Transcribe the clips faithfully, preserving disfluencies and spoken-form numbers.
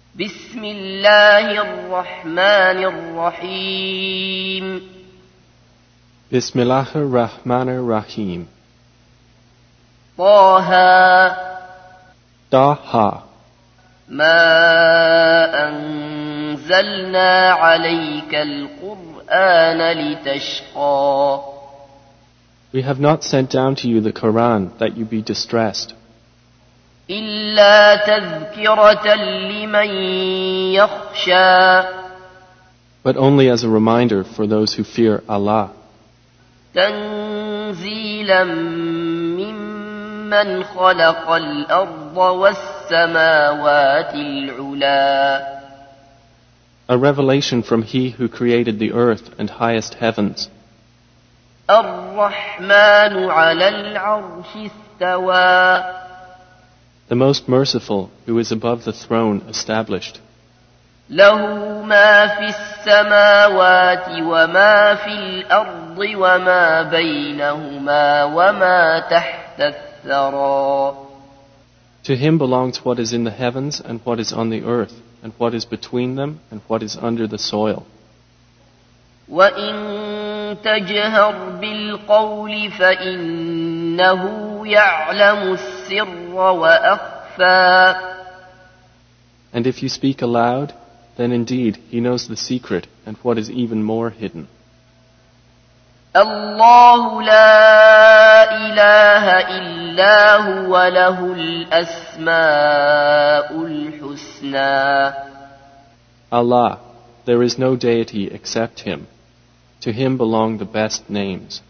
بسم الله الرحمن الرحيم بسم الله الرحمن الرحيم طه طه ما أنزلنا عليك القرآن لتشقى We have not sent down to you the Quran that you be distressed, إلا تذكرة لمن يخشى but only as a reminder for those who fear Allah, تنزيلا ممن خلق الأرض والسماوات العلا a revelation from He who created the earth and highest heavens. الرحمن على العرش استوى The most merciful, who is above the throne, established. له ما في السماوات وما في الأرض وما بينهما وما تحت الثرى To Him belongs what is in the heavens and what is on the earth, and what is between them and what is under the soil. وإن تجهر بالقول فإنه يعلم السر وأخفى And if you speak aloud, then indeed He knows the secret and what is even more hidden. الله لا إله إلا هو له الأسماء الحسنى Allah, there is no deity except Him. To Him belong the best names.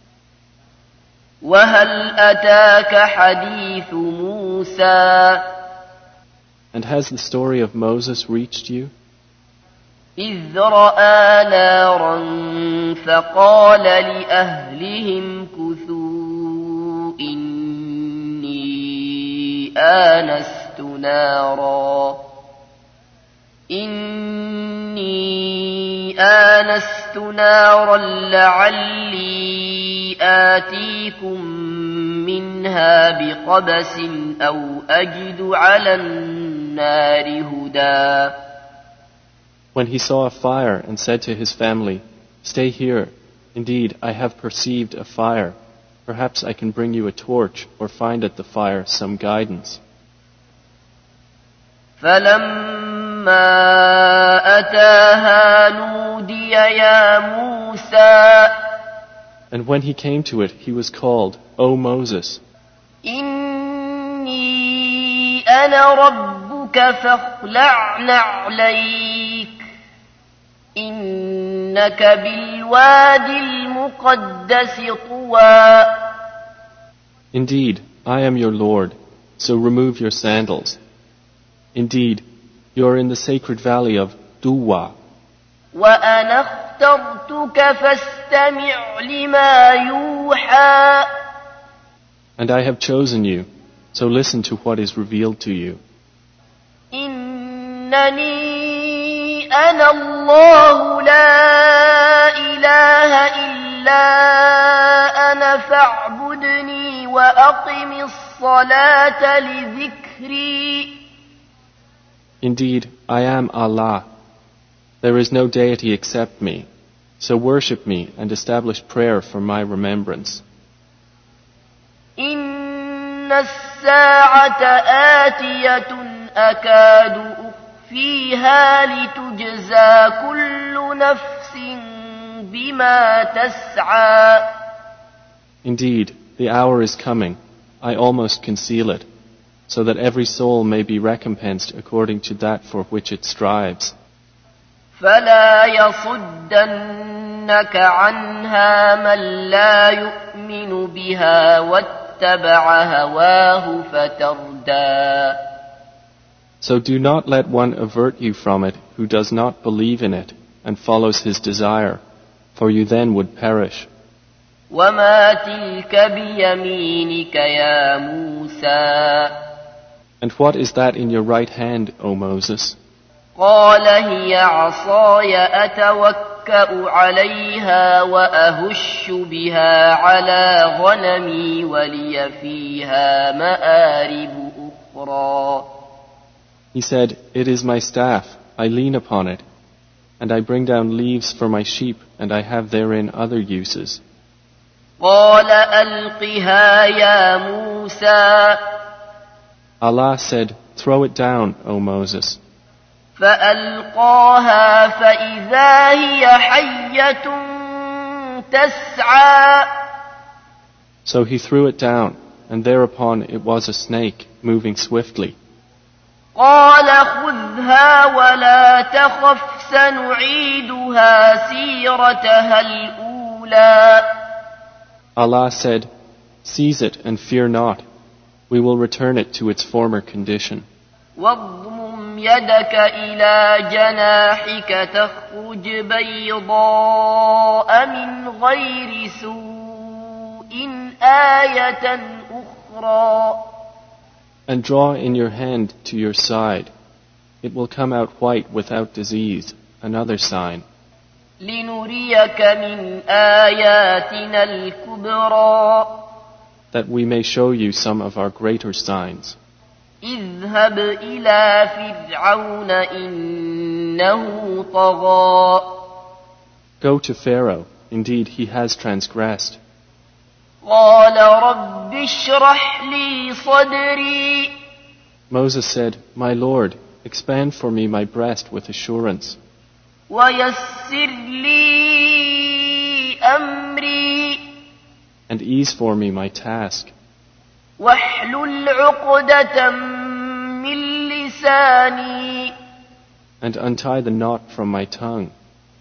وهل أتاك حديث موسى And has the story of Moses reached you? إذ رأى نارا فقال لأهلهم كثوا إني آنست نارا إني آنست نارا لعلي آتيكم منها بقبس أو أجد على النار هدى When he saw a fire and said to his family, "Stay here. Indeed, I have perceived a fire. Perhaps I can bring you a torch or find at the fire some guidance." فلما أتاها نودي يا موسى And when he came to it, he was called, "O Moses, إني أنا ربك فاخلع نعليك إنك بالوادي المقدس طوى Indeed, I am your Lord, so remove your sandals. Indeed, you are in the sacred valley of Duwa, وأنا اخترتك فاستمع لما يوحى and I have chosen you, so listen to what is revealed to you. إنني أنا الله لا إله إلا أنا فاعبدني وأقم الصلاة لذكري Indeed, I am Allah. There is no deity except me. So worship me and establish prayer for my remembrance. إن الساعة آتية أكاد أخفيها لتجزى كل نفس بما تسعى Indeed, the hour is coming. I almost conceal it, so that every soul may be recompensed according to that for which it strives. فلا يصدنك عنها من لا يؤمن بها واتبع هواه فتردى So do not let one avert you from it who does not believe in it and follows his desire, for you then would perish. وما تلك بيمينك يا موسى And what is that in your right hand, O Moses? قال هي عصاي أتوكأ عليها وأهش بها على غنمي ولي فيها مآرب أخرى He said, "It is my staff, I lean upon it, and I bring down leaves for my sheep, and I have therein other uses." قال ألقها يا موسى Allah said, "Throw it down, O Moses." فألقاها فإذا هي حية تسعى So he threw it down, and thereupon it was a snake, moving swiftly. قال خذها ولا تخف سنعيدها سيرتها الأولى Allah said, "Seize it and fear not. We will return it to its former condition." واضمم يدك إلى جناحك تخرج بيضاء من غير سوء آية أخرى And draw in your hand to your side. It will come out white without disease, another sign. لنريك من آياتنا الكبرى That we may show you some of our greater signs. اذهب إلى فرعون إنه طغى Go to Pharaoh. Indeed, he has transgressed. قال رب اشرح لي صدري Moses said, "My Lord, expand for me my breast with assurance, ويسر لي أمري and ease for me my task, واحلل عقدة من لساني and untie the knot from my tongue,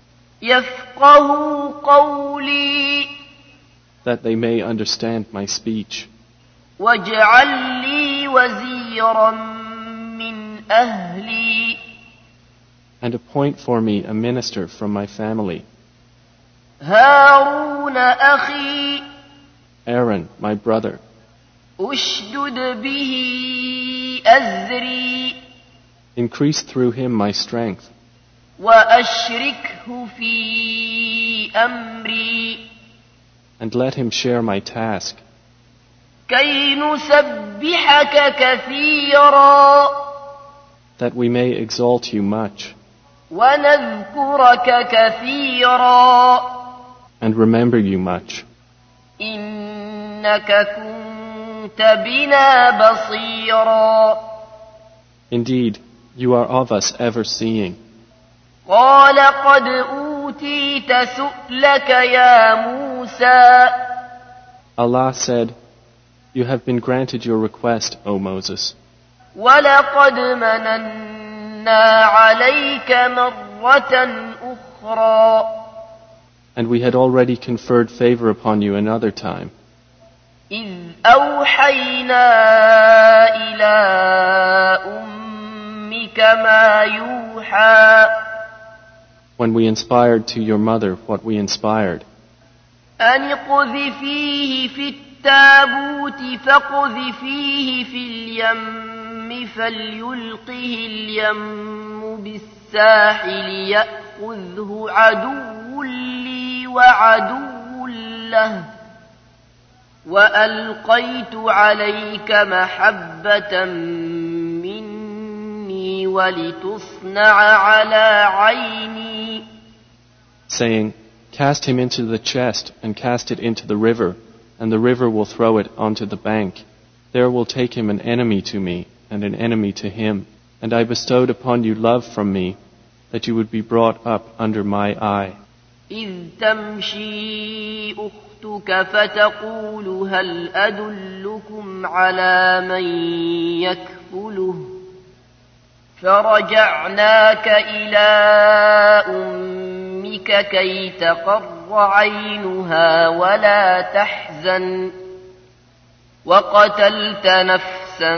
يفقه قولي that they may understand my speech. واجعل لي وزيرا من أهلي And appoint for me a minister from my family, هارون أخي Aaron, my brother. أشدد به أزري Increase through him my strength, وأشركه في أمري and let him share my task, كي نسبحك كثيرا that we may exalt you much, ونذكرك كثيرا and remember you much. إنك كنت بنا بصيرا Indeed, you are of us ever seeing. قال قد أوتيت سؤلك يا موسى Allah said, "You have been granted your request, O Moses, ولقد مننا عليك مرة أخرى and we had already conferred favor upon you another time, إذ أوحينا إلى أمك ما يوحى when we inspired to your mother what we inspired, أن اقذفيه في التابوت فاقذفيه في اليم فليلقه اليم بالساحل يأخذه عدو لي وعدو له وألقيت عليك محبة مني ولتصنع على عيني saying, "Cast him into the chest and cast it into the river, and the river will throw it onto the bank. There will take him an enemy to me and an enemy to him. And I bestowed upon you love from me, that you would be brought up under my eye." إذ تمشي أختك فتقول هل أدلكم على من يكفله فرجعناك إلى أمك كي تقر عينها ولا تحزن وقتلت نفسا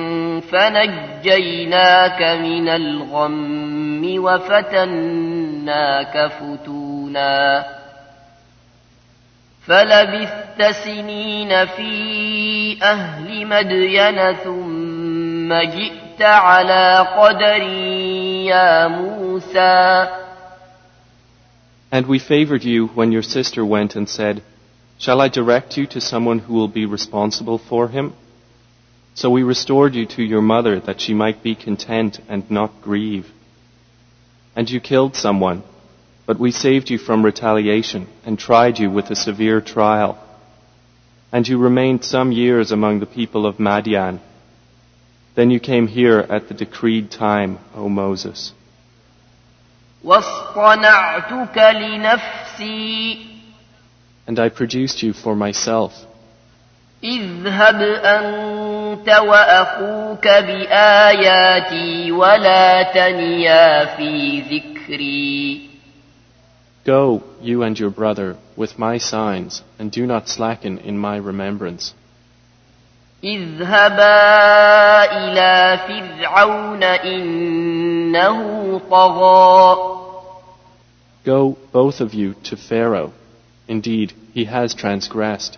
فنجيناك من الغم وفتناك فتونا فلبثت سنين في أهل مدين ثم جئت على قدر يا موسى And we favored you when your sister went and said, "Shall I direct you to someone who will be responsible for him?" So we restored you to your mother that she might be content and not grieve. And you killed someone, but we saved you from retaliation and tried you with a severe trial. And you remained some years among the people of Madian. Then you came here at the decreed time, O Moses. وَاصْطَنَعْتُكَ لِنَفْسِي And I produced you for myself. اذهب أنت وأخوك بآياتي ولا تنيا في ذكري. Go, you and your brother, with my signs, and do not slacken in my remembrance. اذهبا إلى فرعون إنه طغى. Go, both of you, to Pharaoh. Indeed, he has transgressed.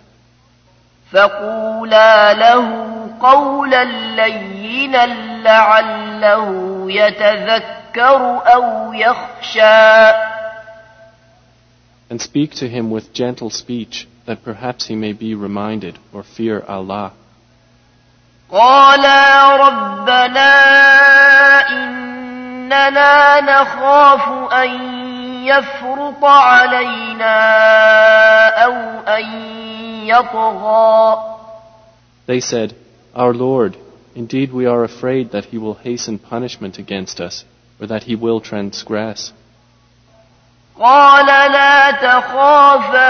فقولا له قولا لينا لعله يتذكر أو يخشى. And speak to him with gentle speech, that perhaps he may be reminded or fear Allah. قالا ربنا إننا نخاف أن يفرط علينا أو أن يطغى. They said, Our Lord, indeed we are afraid that he will hasten punishment against us, or that he will transgress. قال لا تخافا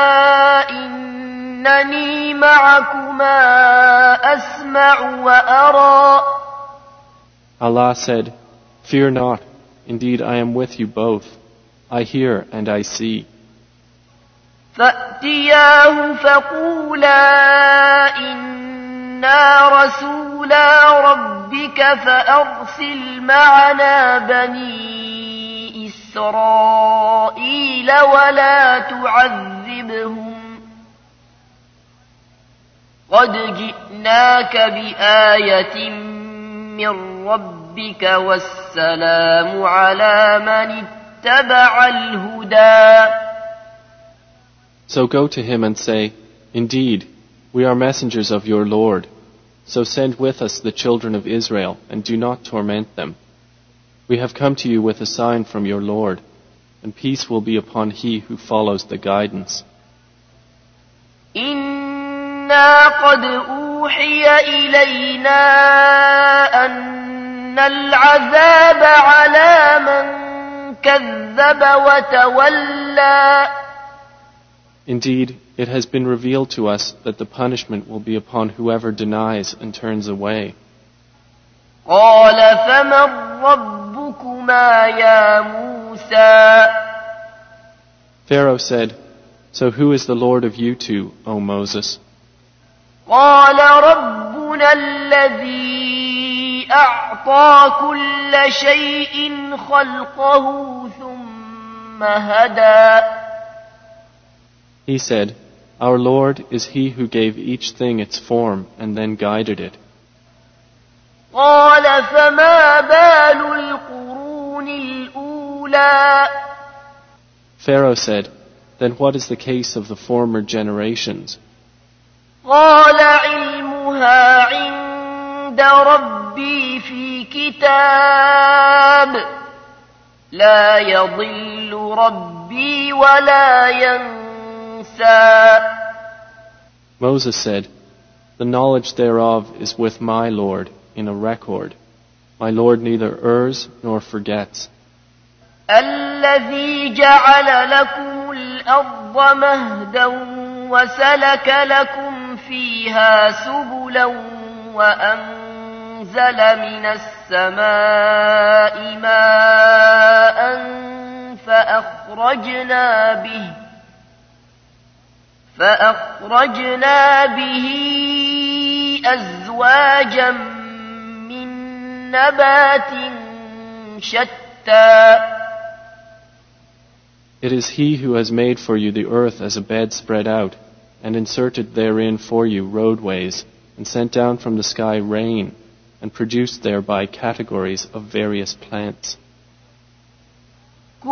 إنني معكما أسمع وأرى. Allah said, Fear not, indeed I am with you both. I hear and I see. فأتياه فقولا إنا رسولا ربك فأرسل معنا بني إسرائيل ولا تعذبهم قد جئناك بآية من ربك والسلام على من اتبع الهدى. So go to him and say, Indeed, we are messengers of your Lord. So send with us the children of Israel, and do not torment them. We have come to you with a sign from your Lord, and peace will be upon he who follows the guidance. إنا قد أوحي إلينا أن العذاب على من كذب وتولى. Indeed, it has been revealed to us that the punishment will be upon whoever denies and turns away. قال فمن ربكما يا موسى. Pharaoh said, So who is the Lord of you two, O Moses? قال ربنا الذي أعطى كل شيء خلقه ثم هدى. He said, Our Lord is he who gave each thing its form and then guided it. قال فما بال القرون الأولى. Pharaoh said, Then what is the case of the former generations? قال علمها عند ربي في كتاب لا يضل ربي ولا ينسى. Moses said, The knowledge thereof is with my Lord in a record. My Lord neither errs nor forgets. الذي جعل لكم الأرض مهدا وسلك لكم فيها سبلا وأنزل من السماء ماء فأخرجنا به فأخرجنا به أزواجا من نبات شتى. It is he who has made for you the earth as a bed spread out, and inserted therein for you roadways, and sent down from the sky rain, and produced thereby categories of various plants.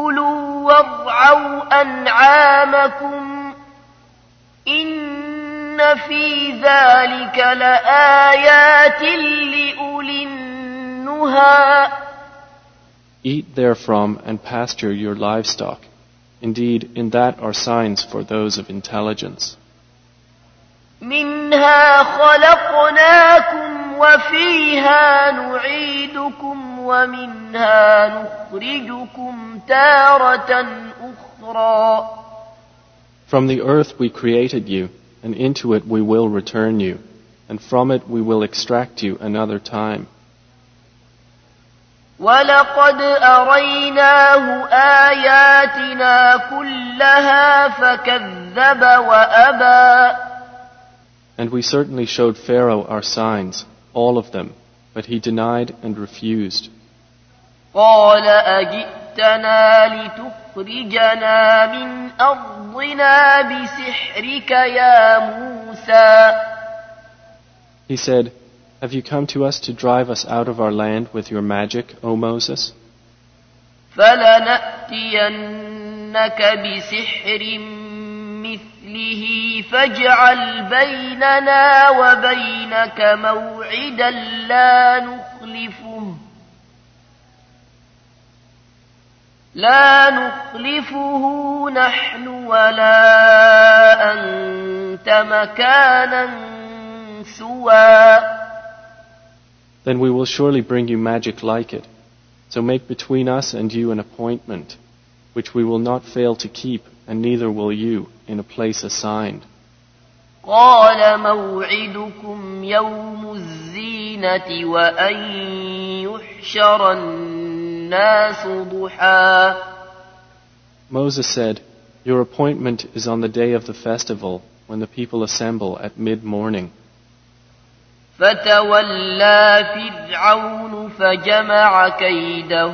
كلوا وارعوا أنعامكم إن إن في ذلك لآيات لأولي النهى. Eat therefrom and pasture your livestock. Indeed, in that are signs for those of intelligence. منها خلقناكم وفيها نعيدكم ومنها نخرجكم تارة أخرى. From the earth we created you, and into it we will return you, and from it we will extract you another time. وَلَقَدْ أَرَيْنَاهُ آيَاتِنَا كُلَّهَا فَكَذَّبَ وَأَبَى. And we certainly showed Pharaoh our signs, all of them, but he denied and refused. قَالَ أَجِئْتَنَا لِتُخْرِجَنَا مِنْ أَرْضِنَا بِسِحْرِكَ يَا مُوسَى. He said, Have you come to us to drive us out of our land with your magic, O Moses? فَلَنَأْتِيَنَّكَ بِسِحْرٍ مِثْلِهِ فَاجْعَلْ بَيْنَنَا وَبَيْنَكَ مَوْعِدًا لَا نُخْلِفُهُ لا نخلفه نحن ولا أنت مكانا سوى. Then we will surely bring you magic like it. So make between us and you an appointment, which we will not fail to keep, and neither will you, in a place assigned. قال موعدكم يوم الزينة وأن يحشر الناس ضحى. Moses said, Your appointment is on the day of the festival, when the people assemble at mid-morning. فتولى فرعون فجمع كيده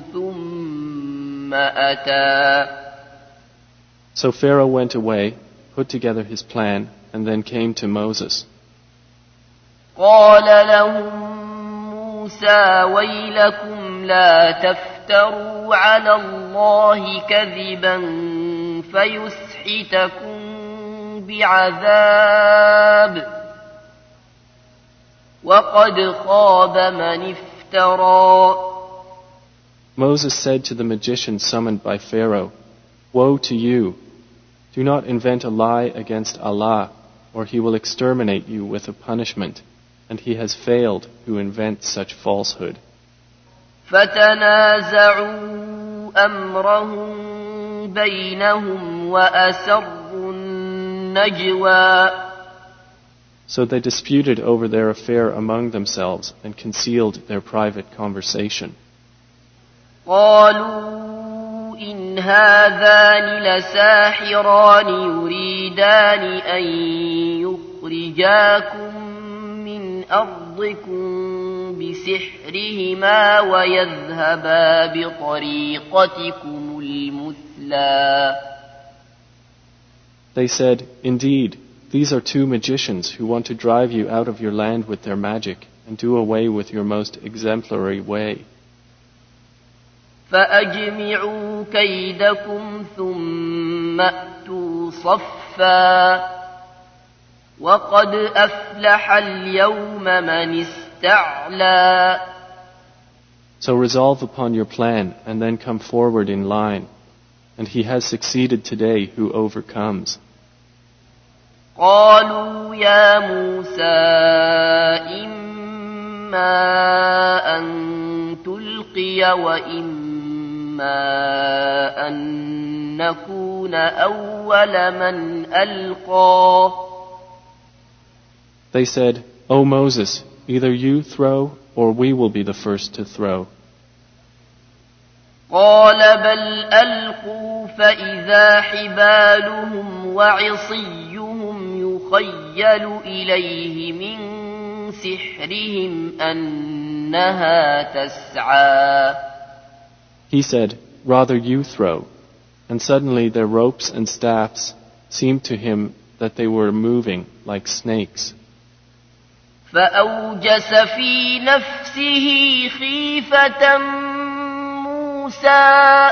ثم أتى. So Pharaoh went away, put together his plan, and then came to Moses. قال لهم موسى ويلكم لا تفتروا على الله كذبا فيسحتكم بعذاب وقد خاب من افترى. Moses said to the magician summoned by Pharaoh, Woe to you! Do not invent a lie against Allah, or He will exterminate you with a punishment, and He has failed who invents such falsehood. فتنازعوا أمرهم بينهم وأسروا النجوى. So they disputed over their affair among themselves and concealed their private conversation. قالوا إن هذان لساحران يريدان أن يخرجاكم من أرضكم بسحرهما ويذهبا بطريقتكم المثلى. They said, Indeed, these are two magicians who want to drive you out of your land with their magic and do away with your most exemplary way. فأجمعوا كيدكم ثم أتوا صفا وقد أفلح اليوم من استعلى. So resolve upon your plan and then come forward in line, and he has succeeded today who overcomes. قالوا يا موسى إما أن تلقي وإما أن نكون أول من ألقى. They said, O Moses, either you throw or we will be the first to throw. قال بل ألقوا فإذا حبالهم وعصيهم يخيل إليه من سحرهم أنها تسعى. He said, Rather you throw. And suddenly their ropes and staffs seemed to him that they were moving like snakes. فأوجس في نفسه خيفة موسى.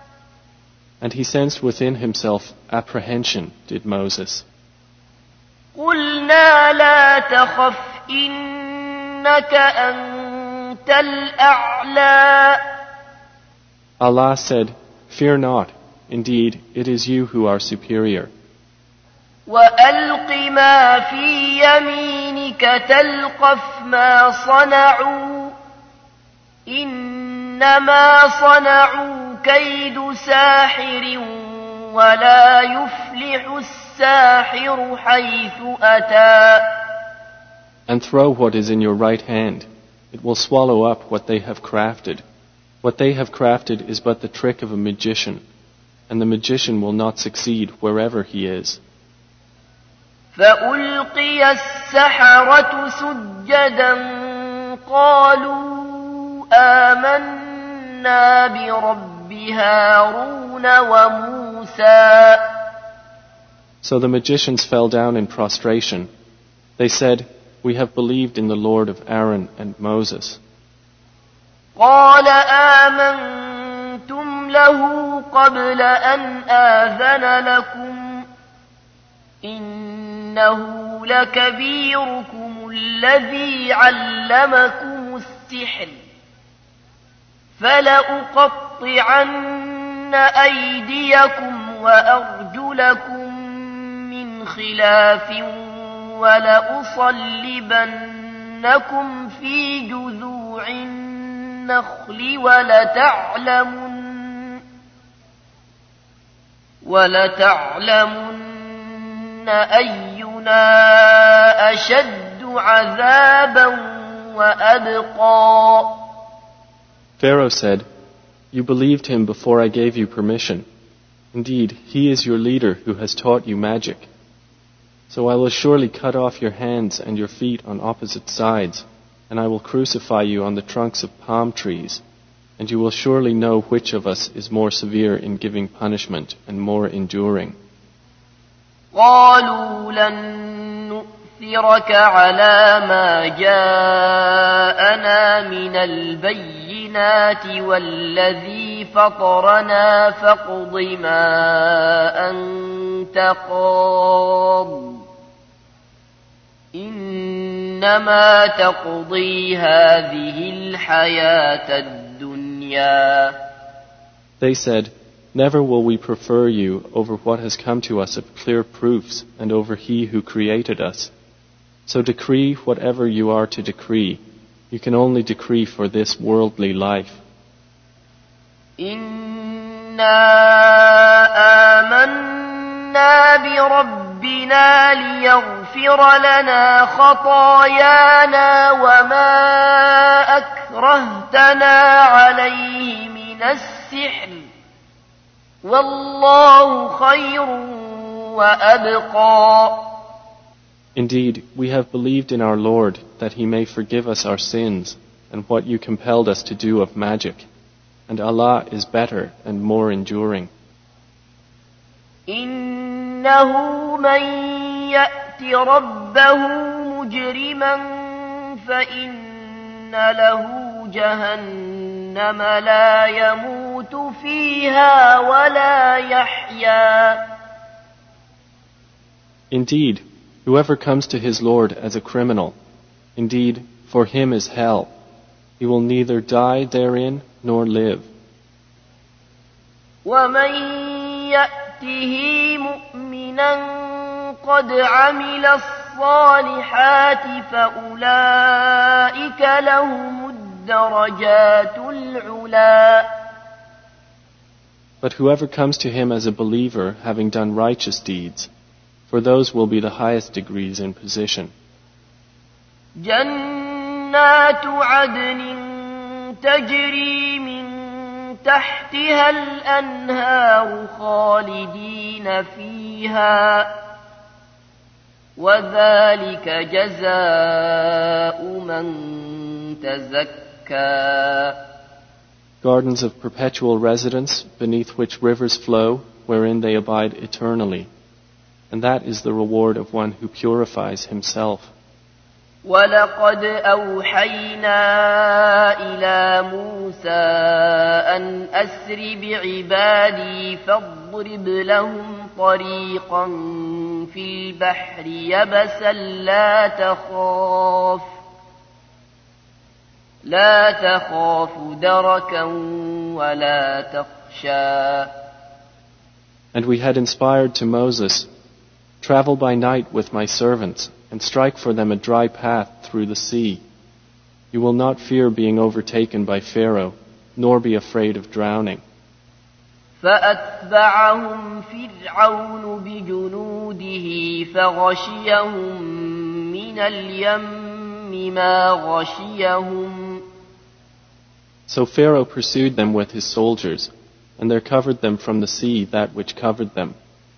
And he sensed within himself apprehension, did Moses. قلنا لا تخف إنك أنت الأعلى. Allah said, "Fear not. Indeed, it is you who are superior." وألق ما في يمينك تلقف ما صنعوا إنما صنعوا كيد ساحر ولا يفلح الساحر حيث أتى. And throw what is in your right hand. It will swallow up what they have crafted. What they have crafted is but the trick of a magician, and the magician will not succeed wherever he is. فألقي السحرة سجدا قالوا آمنا برب هارون وموسى. So the magicians fell down in prostration. They said, "We have believed in the Lord of Aaron and Moses." قال آمنتم له قبل أن آذن لكم إنه لكبيركم الذي علمكم السحر فلأقطعن أيديكم وأرجلكم من خلاف ولأصلبنكم في جذوع النخل ولتعلمن ولتعلمن أينا أشد عذابا وأبقى. Pharaoh said, "You believed him before I gave you permission. Indeed, he is your leader who has taught you magic. So I will surely cut off your hands and your feet on opposite sides, and I will crucify you on the trunks of palm trees, and you will surely know which of us is more severe in giving punishment and more enduring." قالوا لن نؤثرك على ما جاءنا من البينات والذي فطرنا فاقض ما أنت قاض إنما تقضي هذه الحياة الدنيا. They said, "Never will we prefer you over what has come to us of clear proofs and over He who created us. So decree whatever you are to decree. You can only decree for this worldly life." إنا آمنا بربنا ليغفر لنا خطايانا وما أكرهتنا عليه من السحر والله خير وأبقى. Indeed, we have believed in our Lord that He may forgive us our sins and what you compelled us to do of magic, and Allah is better and more enduring. إنه من يأت ربه مجرما فإن له جهنم لا يموت فيها ولا يحيا. Indeed, whoever comes to his Lord as a criminal, indeed, for him is hell. He will neither die therein nor live. ومن يأته مؤمنا قد عمل الصالحات فأولئك لهم الدرجات العلا. But whoever comes to him as a believer having done righteous deeds, for those will be the highest degrees in position. جنات عدن تجري من تحتها الأنهار خالدين فيها وذلك جزاء من تزكى. Gardens of perpetual residence beneath which rivers flow, wherein they abide eternally. And that is the reward of one who purifies himself. وَلَقَدْ أَوْحَيْنَا إِلَى مُوسَىٰ أَنْ أَسْرِ بِعِبَادِي فَاضْرِبْ لَهُمْ طَرِيقًا في البحر يبسا لا تخاف لا تخاف دركا ولا تخشى. And we had inspired to Moses, travel by night with my servants, and strike for them a dry path through the sea. You will not fear being overtaken by Pharaoh, nor be afraid of drowning. فأتبعهم فرعون بجنوده فغشيهم من اليم ما غشيهم. So Pharaoh pursued them with his soldiers, and there covered them from the sea that which covered them.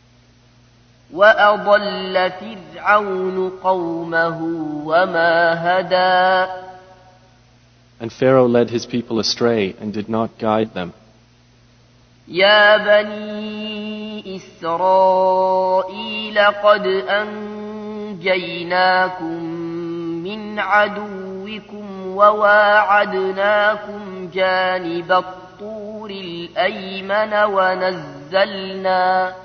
وأضل فرعون قومه وما هدى. And Pharaoh led his people astray and did not guide them. يا بني إسرائيل قد أنجيناكم من عدوكم وواعدناكم جانب الطور الأيمن ونزلنا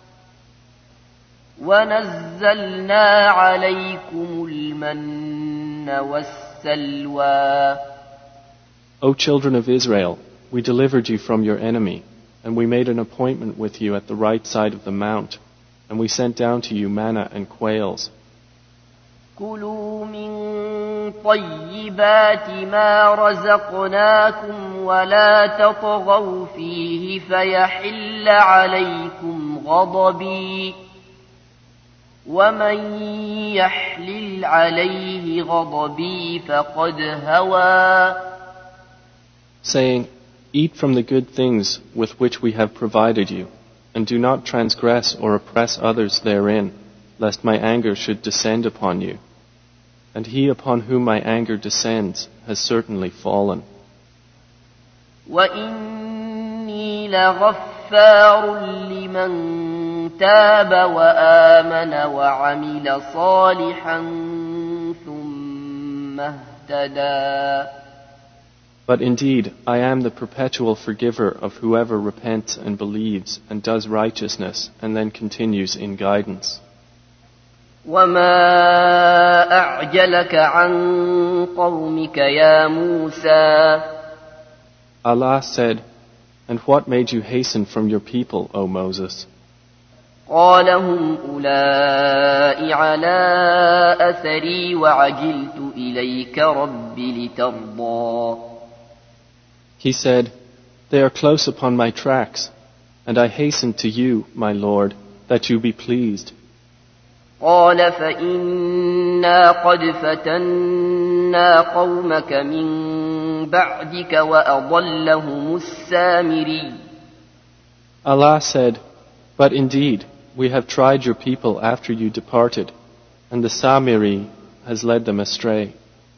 ونزلنا عليكم المن والسلوى. O children of Israel, we delivered you from your enemy, and we made an appointment with you at the right side of the mount, and we sent down to you manna and quails. كلوا من طيبات ما رزقناكم ولا تطغوا فيه فيحل عليكم غضبي ومن يحلل عليه غضبي فقد هوى. Saying, eat from the good things with which we have provided you, and do not transgress or oppress others therein, lest my anger should descend upon you. And he upon whom my anger descends has certainly fallen. وَإِنِّي لَغَفَّارٌ لِمَنْ تَابَ وَآمَنَ وَعَمِلَ صَالِحًا ثُمَّ اهْتَدَى. But indeed, I am the perpetual forgiver of whoever repents and believes and does righteousness and then continues in guidance. وَمَا أَعْجَلَكَ عَنْ قَوْمِكَ يَا مُوسَى. Allah said, and what made you hasten from your people, O Moses? قَالَ هُمْ أُولَاءِ عَلَىٰ أَثَرِي وَعَجِلْتُ إِلَيْكَ رَبِّ لِتَرْضَىٰ. He said, they are close upon my tracks, and I hasten to you, my Lord, that you be pleased. قال فإنا قد فتنا قومك من بعدك وأضلهم السامري. Allah said, but indeed, we have tried your people after you departed, and the Samiri has led them astray.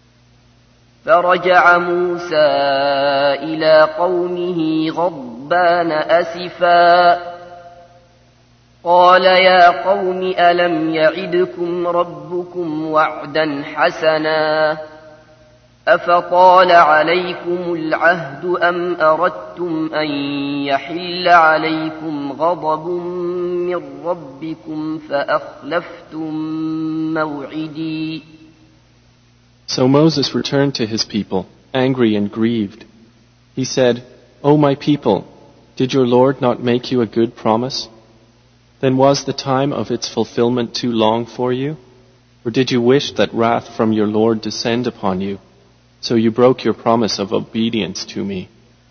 فرجع موسى إلى قومه غضبان أسفا قال يا قوم ألم يعدكم ربكم وعدا حسنا أفطال عليكم العهد أم أردتم أن يحل عليكم غضب من ربكم فأخلفتم موعدي. So Moses returned to his people, angry and grieved. He said, O my people, did your Lord not make you a good promise? Then was the time of its fulfillment too long for you? Or did you wish that wrath from your Lord descend upon you? So you broke your promise of obedience to me.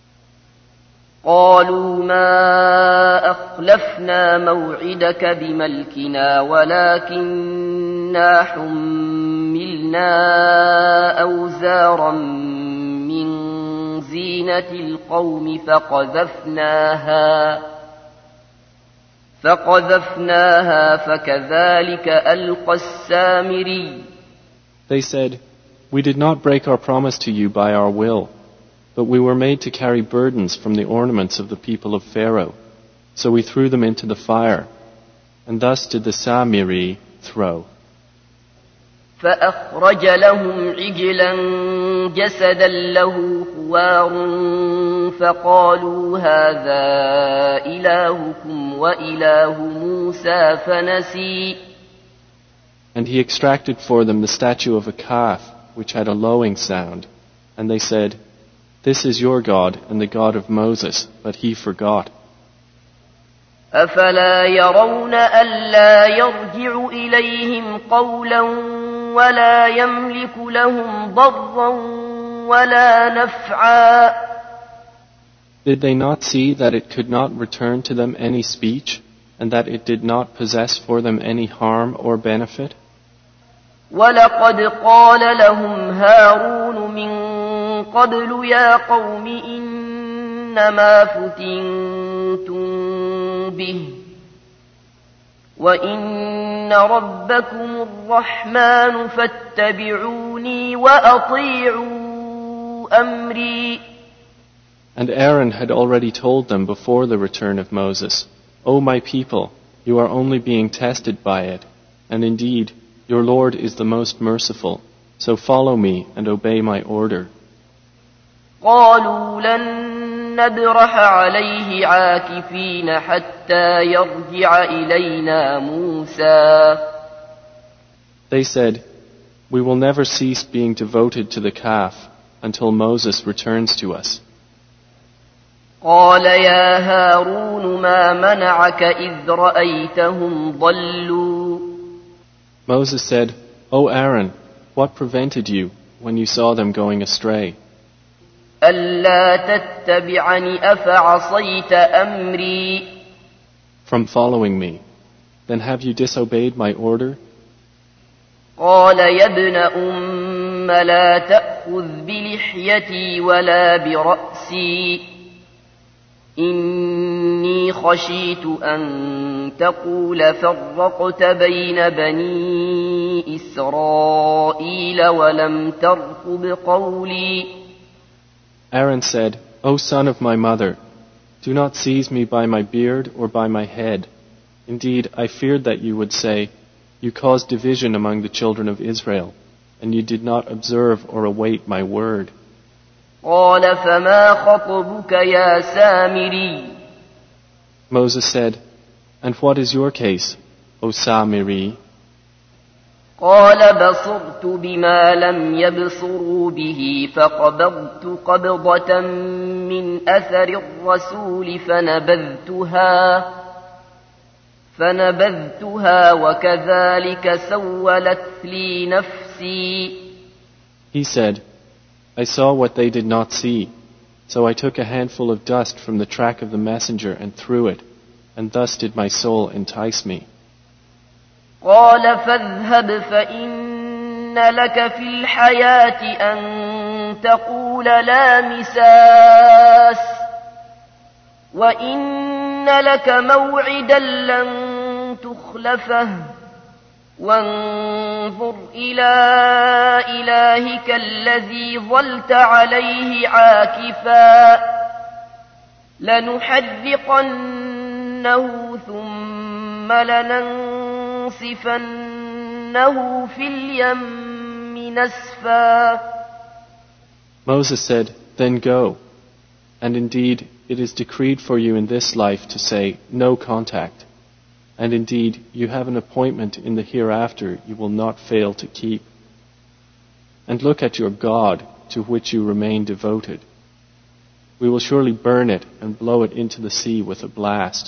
قالوا ما أخلفنا موعدك بملكنا ولكننا حملنا أوزارا من زينة القوم فقذفناها فقذفناها فكذلك ألقى السامري. They said, we did not break our promise to you by our will, but we were made to carry burdens from the ornaments of the people of Pharaoh. So we threw them into the fire, and thus did the Samiri throw. فأخرج لهم عجلا جسدا له خوار فقالوا هذا إلهكم وإله موسى فنسي. And he extracted for them the statue of a calf, which had a lowing sound. And they said, "This is your God and the God of Moses," but he forgot. أفلا يرون ألا يرجع إليهم قولا ولا يملك لهم ضرا ولا نفعا. Did they not see that it could not return to them any speech, and that it did not possess for them any harm or benefit? ولقد قال لهم هارون من قبل يا قوم إنما فتنتم به وإن ربكم الرحمن فاتبعوني وأطيعوا أمري. And Aaron had already told them before the return of Moses, "O my people, you are only being tested by it, and indeed, your Lord is the most merciful, so follow me and obey my order." قالوا لن نبرح عليه عاكفين حتى يرجع إلينا موسى. They said, "We will never cease being devoted to the calf until Moses returns to us." قال يا هارون ما منعك إذ رأيتهم ضلوا. Moses said, "O Aaron, what prevented you when you saw them going astray? ألا تتبعني أفعصيت أمري. From following me. Then have you disobeyed my order?" قال يا ابن أم لا تأخذ بلحيتي ولا برأسي إني خشيت أن تقول فرقت بين بني إسرائيل ولم ترقب قولي. Aaron said, "O son of my mother, do not seize me by my beard or by my head. Indeed, I feared that you would say, 'You caused division among the children of Israel, and you did not observe or await my word.'" قال فما خطبك يا سامري. Moses said, "And what is your case, O Samiri?" قال بصرت بما لم يبصروا به فقبضت قبضة من أثر الرسول فنبذتها فنبذتها وكذلك سولت لي نفسي. He said, "I saw what they did not see, so I took a handful of dust from the track of the messenger and threw it, and thus did my soul entice me." قال فاذهب فإن لك في الحياة أن تقول لا مساس وإن لك موعدا لن تخلفه وانظر إلى إلهك الذي ظلت عليه عاكفا لنحرقنه ثم لننسفنه في اليم نسفا. Moses said, "Then go. And indeed, it is decreed for you in this life to say, 'No contact.' And indeed, you have an appointment in the hereafter you will not fail to keep. And look at your God, to which you remain devoted. We will surely burn it and blow it into the sea with a blast."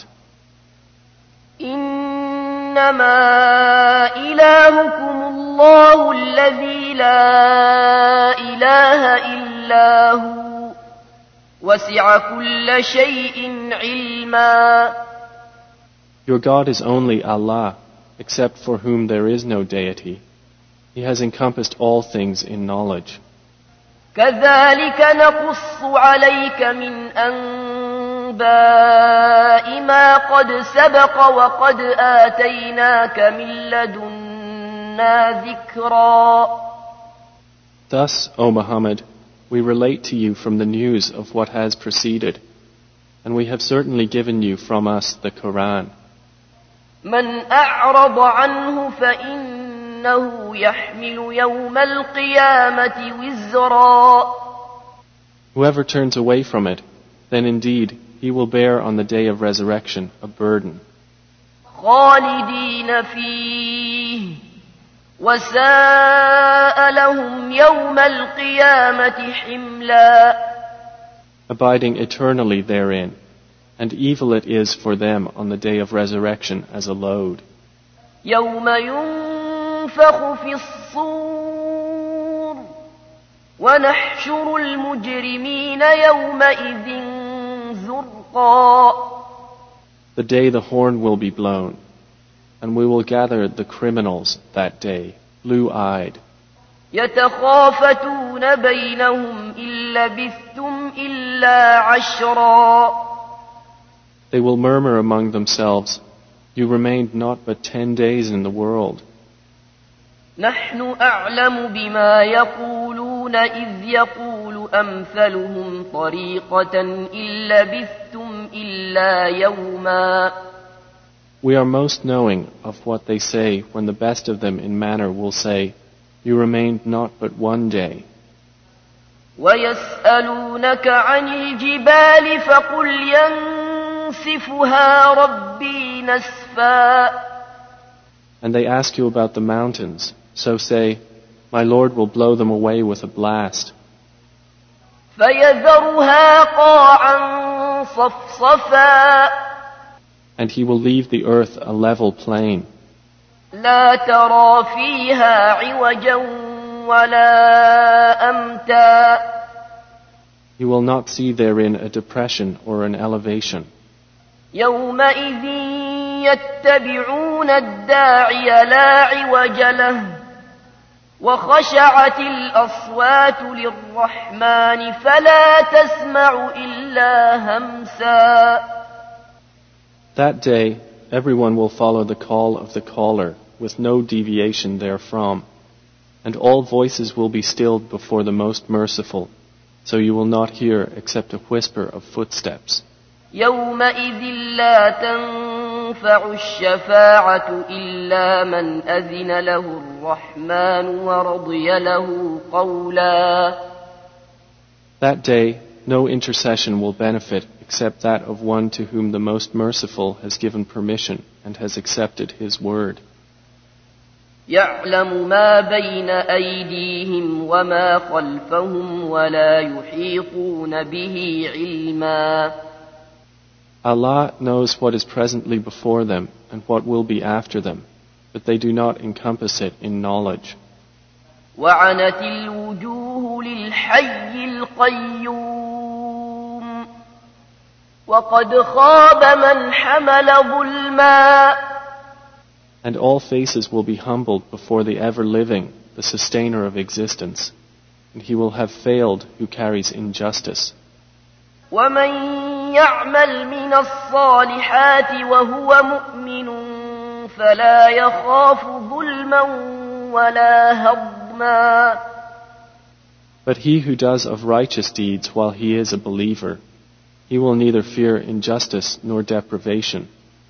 إنما إلهكم الله الذي لا إله إلا هو وسع كل شيء علما. Your God is only Allah, except for whom there is no deity. He has encompassed all things in knowledge. كذلك نقص عليك من أنباء ما قد سبق وقد آتيناك من لدنا ذكرا. Thus, O Muhammad, we relate to you from the news of what has preceded, and we have certainly given you from us the Quran. من أعرض عنه فإنه يحمل يوم القيامة وزرا. Whoever turns away from it, then indeed he will bear on the day of resurrection a burden. خالدين فيه وساء لهم يوم القيامة حملا. Abiding eternally therein, and evil it is for them on the day of resurrection as a load. يوم ينفخ في الصور ونحشر المجرمين يومئذ زرقا. The day the horn will be blown, and we will gather the criminals that day, blue-eyed. يتخافتون بينهم إن لبثتم إلا عشرا. They will murmur among themselves, "You remained not but ten days in the world." نحن أعلم بما يقولون إذ يقول أمثلهم طريقة إن لبثتم إلا يوما. We are most knowing of what they say when the best of them in manner will say, "You remained not but one day." ويسألونك عن الجبال فقل ينسفها ربي نسفا. And they ask you about the mountains, so say, "My Lord will blow them away with a blast." فيذرها قاعا صفصفا. And he will leave the earth a level plain. لا ترى فيها عوجا ولا أمتا. You will not see therein a depression or an elevation. يومئذ يتبعون الداعي لا عوج له وخشعت الأصوات للرحمن فلا تسمع إلا همسا. That day, everyone will follow the call of the caller, with no deviation therefrom, and all voices will be stilled before the Most Merciful, so you will not hear except a whisper of footsteps. يومئذ لا تنفع الشفاعة إلا من أذن له الرحمن ورضي له قولا. That day, no intercession will benefit except that of one to whom the Most Merciful has given permission and has accepted his word. يعلم ما بين أيديهم وما خلفهم ولا يحيطون به علما. Allah knows what is presently before them and what will be after them, but they do not encompass it in knowledge. وعنت الوجوه للحي القيوم وقد خاب من حمل ظلما. And all faces will be humbled before the ever-living, the sustainer of existence, and he will have failed who carries injustice. ومن يعمل من الصالحات وهو مؤمن فلا يخاف ظلما ولا هضما. But he who does of righteous deeds while he is a believer, he will neither fear injustice nor deprivation.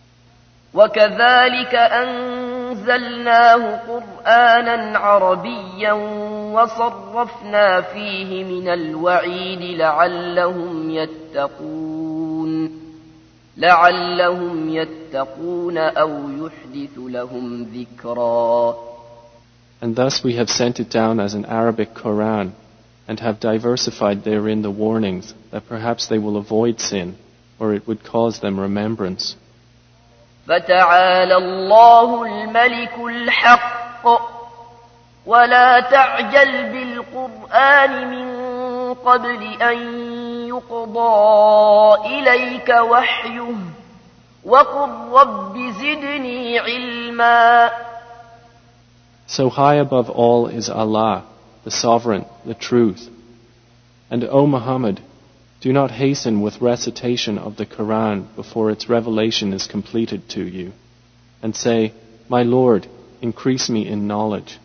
وكذلك أنزلناه قرآنا عربيا وصرفنا فيه من الوعيد لعلهم يتقون لعلهم يتقون أو يحدث لهم ذكرا. And thus we have sent it down as an Arabic Quran, and have diversified therein the warnings that perhaps they will avoid sin, or it would cause them remembrance. فتعالى الله الملك الحق ولا تعجل بالقرآن من قبل أن يقضى إليك وحيه وقل رب زدني علما. So high above all is Allah, the Sovereign, the Truth. And O Muhammad, do not hasten with recitation of the Quran before its revelation is completed to you, and say, "My Lord, increase me in knowledge."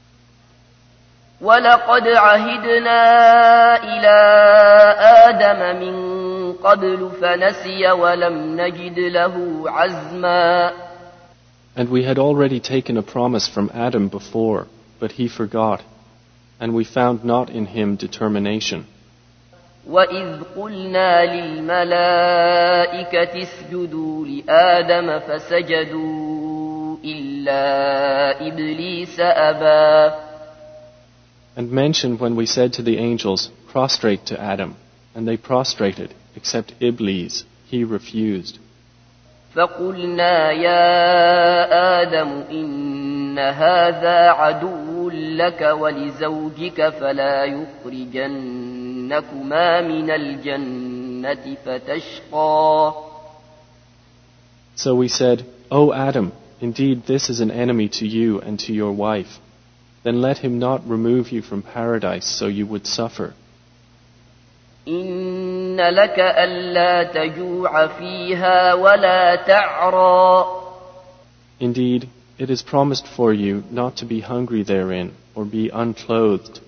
وَلَقَدْ عَهِدْنَا إِلَىٰ آدَمَ مِن قَبْلُ فَنَسِيَ وَلَمْ نَجِدْ لَهُ عَزْمًا. And we had already taken a promise from Adam before, but he forgot, and we found not in him determination. وَإِذْ قُلْنَا لِلْمَلَائِكَةِ اسْجُدُوا لِآدَمَ فَسَجَدُوا إلا إبليس أبى. And mention when we said to the angels, prostrate to Adam, and they prostrated, except Iblis, he refused. فقلنا يا آدم إن هذا عدو لك ولزوجك فلا يخرجنكما من الجنة فتشقى. So we said, O Adam, indeed this is an enemy to you and to your wife. Then let him not remove you from paradise so you would suffer. إن لك ألا تجوع فيها ولا تعرى. Indeed, it is promised for you not to be hungry therein or be unclothed.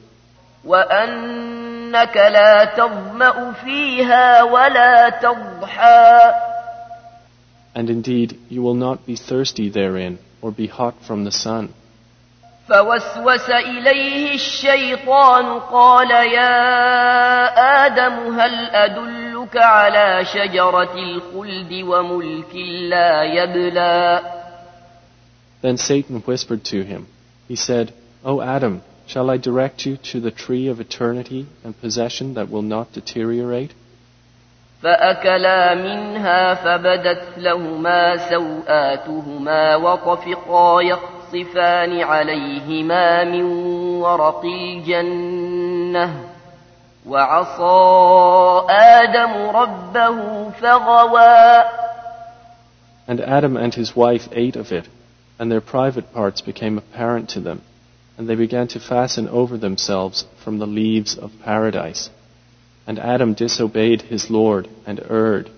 وأنك لا تظمأ فيها ولا تضحى. And indeed, you will not be thirsty therein or be hot from the sun. فوسوس إليه الشيطان قال يا آدم هل أدلك على شجرة الخلد وملك لا يبلى. Then Satan whispered to him. He said, O Adam, shall I direct you to the tree of eternity and possession that will not deteriorate? فأكلا منها فبدت لهما سوآتهما وطفقا يخصفان عليهما من ورق الجنة وعصى آدم ربه فغوى. And Adam and his wife ate of it, and their private parts became apparent to them, and they began to fasten over themselves from the leaves of paradise. And Adam disobeyed his Lord and erred.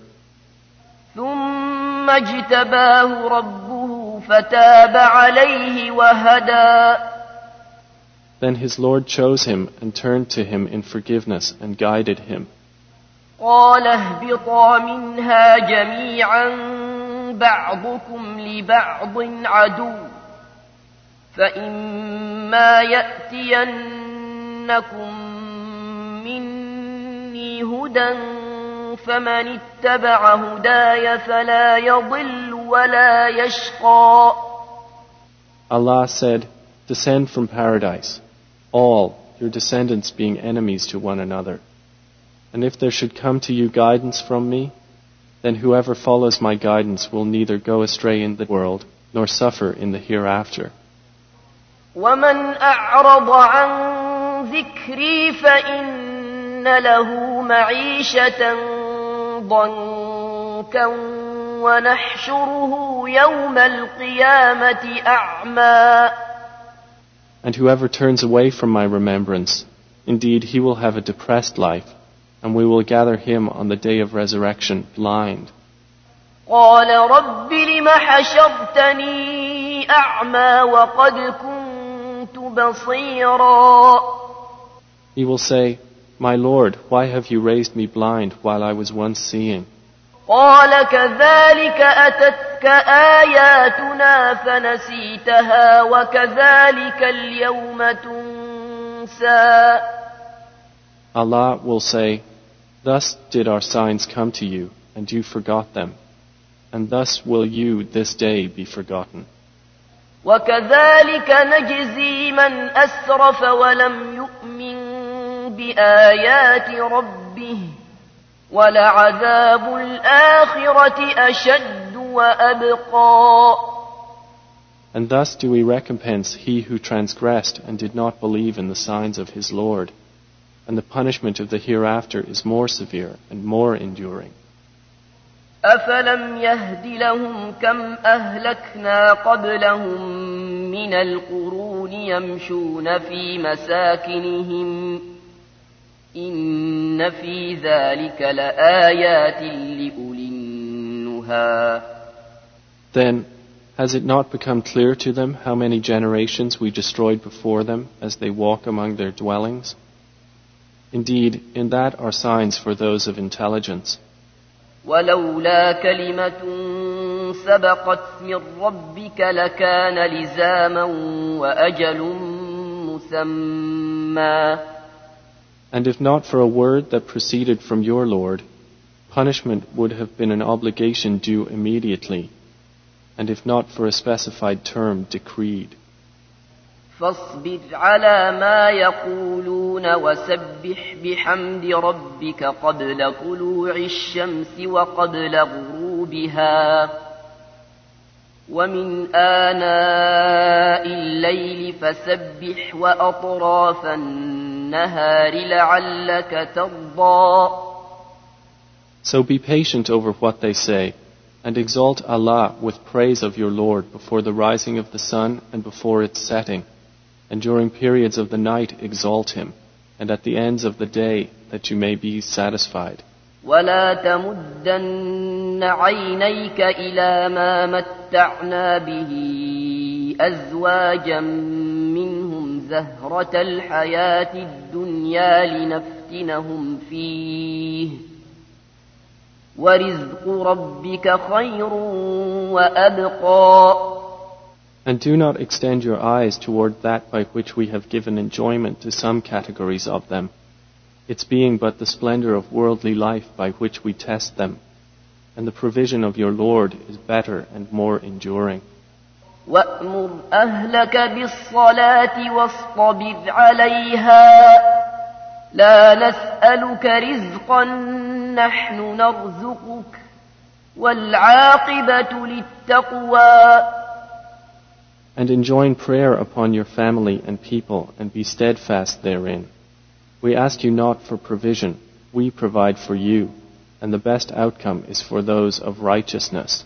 ثم اجتباه ربه فتاب عليه وهدى. Then his Lord chose him and turned to him in forgiveness and guided him. قال اهبطا منها جميعا بعضكم لبعض عدو فإما يأتينكم هدى فمن اتبع هداي فلا يضل ولا يشقى. Allah said, descend from paradise, all your descendants being enemies to one another. And if there should come to you guidance from me, then whoever follows my guidance will neither go astray in the world nor suffer in the hereafter. ومن أعرض عن ذكري فإن له معيشة ضنكا ونحشره يوم القيامة أعمى. And whoever turns away from my remembrance, indeed he will have a depressed life, and we will gather him on the day of resurrection blind. قال رب لم حشرتني أعمى وقد كنت بصيرا. He will say, My Lord, why have you raised me blind while I was once seeing? قال كذلك أتتك آياتنا فنسيتها وكذلك اليوم تنسى. Allah will say, Thus did our signs come to you, and you forgot them, and thus will you this day be forgotten. وكذلك نجزي من أسرف ولم يؤمن بآيات ربه ولعذاب الآخرة أشد وأبقى. And thus do we recompense he who transgressed and did not believe in the signs of his Lord, and the punishment of the hereafter is more severe and more enduring. أفلم يهد لهم كم أهلكنا قبلهم من القرون يمشون في مساكنهم إن في ذلك لآيات لأولي النهى. Then, has it not become clear to them how many generations we destroyed before them as they walk among their dwellings? Indeed, in that are signs for those of intelligence. ولولا كلمة سبقت من ربك لكان لزاما وأجل مسمى. And if not for a word that proceeded from your Lord, punishment would have been an obligation due immediately. and if not for a specified term decreed. فاصبر على ما يقولون وسبح بحمد ربك قبل طلوع الشمس وقبل غروبها ومن آناء الليل فسبح وأطراف النهار لعلك ترضى. So be patient over what they say, and exalt Allah with praise of your Lord before the rising of the sun and before its setting, and during periods of the night exalt Him, and at the ends of the day that you may be satisfied. ولا تمدن عينيك إلى ما متعنا به أزواجا منهم زهرة الحياة الدنيا لنفتنهم فيه ورزق ربك خير وأبقى. And do not extend your eyes toward that by which we have given enjoyment to some categories of them, its being but the splendor of worldly life by which we test them, and the provision of your Lord is better and more enduring. وَأْمُرْ أَهْلَكَ بِالصَّلَاةِ وَاصْطَبِرْ عَلَيْهَا لَا نَسْأَلُكَ رِزْقًا نَحْنُ نَرْزُقُكَ وَالْعَاقِبَةُ لِلتَّقْوَى. And enjoin prayer upon your family and people, and be steadfast therein. We ask you not for provision, we provide for you, and the best outcome is for those of righteousness.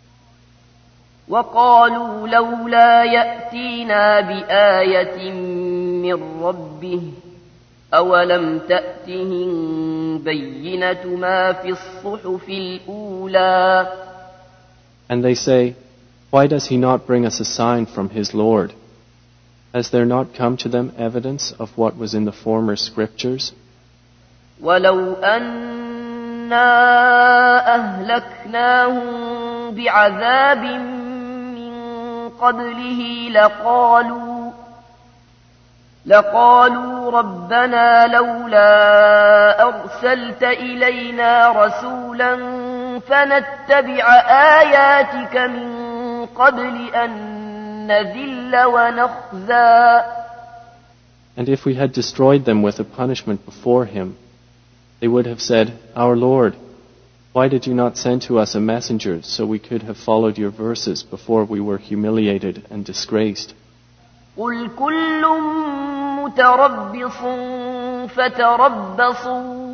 وَقَالُوا لَوْلَا يَأْتِينَا بِآيَةٍ مِّن رَّبِّهِ أَوَلَمْ تَأْتِهِم بَيِّنَةُ مَا فِي الصُّحُفِ الْأُولَى. And they say, why does he not bring us a sign from his Lord? Has there not come to them evidence of what was in the former scriptures? وَلَوْ أَنَّا أَهْلَكْنَاهُم بِعَذَابٍ مِّن قَبْلِهِ لَقَالُوا لَقَالُوا رَبَّنَا لَوْلَا أَرْسَلْتَ إِلَيْنَا رَسُولًا فَنَتَّبِعَ آيَاتِكَ مِن قبل أن نذل ونخزى. And if we had destroyed them with a punishment before him, they would have said, Our Lord, why did you not send to us a messenger so we could have followed your verses before we were humiliated and disgraced? قل كل متربص فتربصوا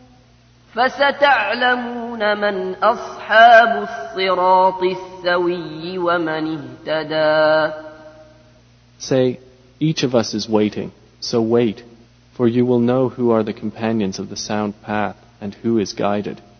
فستعلمون من أصحاب الصراط السوي ومن اهتدى. Say, each of us is waiting, so wait, for you will know who are the companions of the sound path and who is guided.